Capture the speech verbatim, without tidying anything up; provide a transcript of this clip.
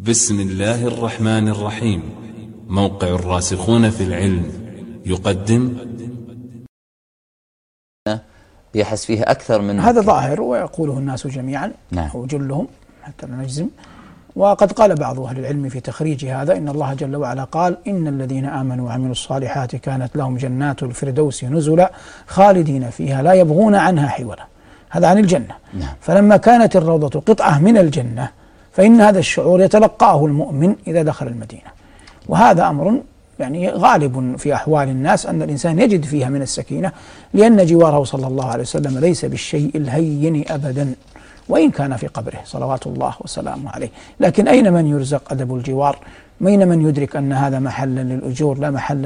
بسم الله الرحمن الرحيم. موقع الراسخون في العلم يقدم يحس فيه أكثر من هذا ظاهر ويقوله الناس جميعا، نعم. أو جلهم حتى لا نجزم. وقد قال بعض أهل العلم في تخريج هذا إن الله جل وعلا قال: إن الذين آمنوا وعملوا الصالحات كانت لهم جنات الفردوس نزلا خالدين فيها لا يبغون عنها حولا. هذا عن الجنة. نعم. فلما كانت الروضة قطعة من الجنة فإن هذا الشعور يتلقاه المؤمن إذا دخل المدينة، وهذا أمر يعني غالب في أحوال الناس أن الإنسان يجد فيها من السكينة، لأن جواره صلى الله عليه وسلم ليس بالشيء الهين أبدا وإن كان في قبره صلوات الله وسلامه عليه. لكن أين من يرزق أدب الجوار؟ أين من يدرك أن هذا محلا للأجور لا محل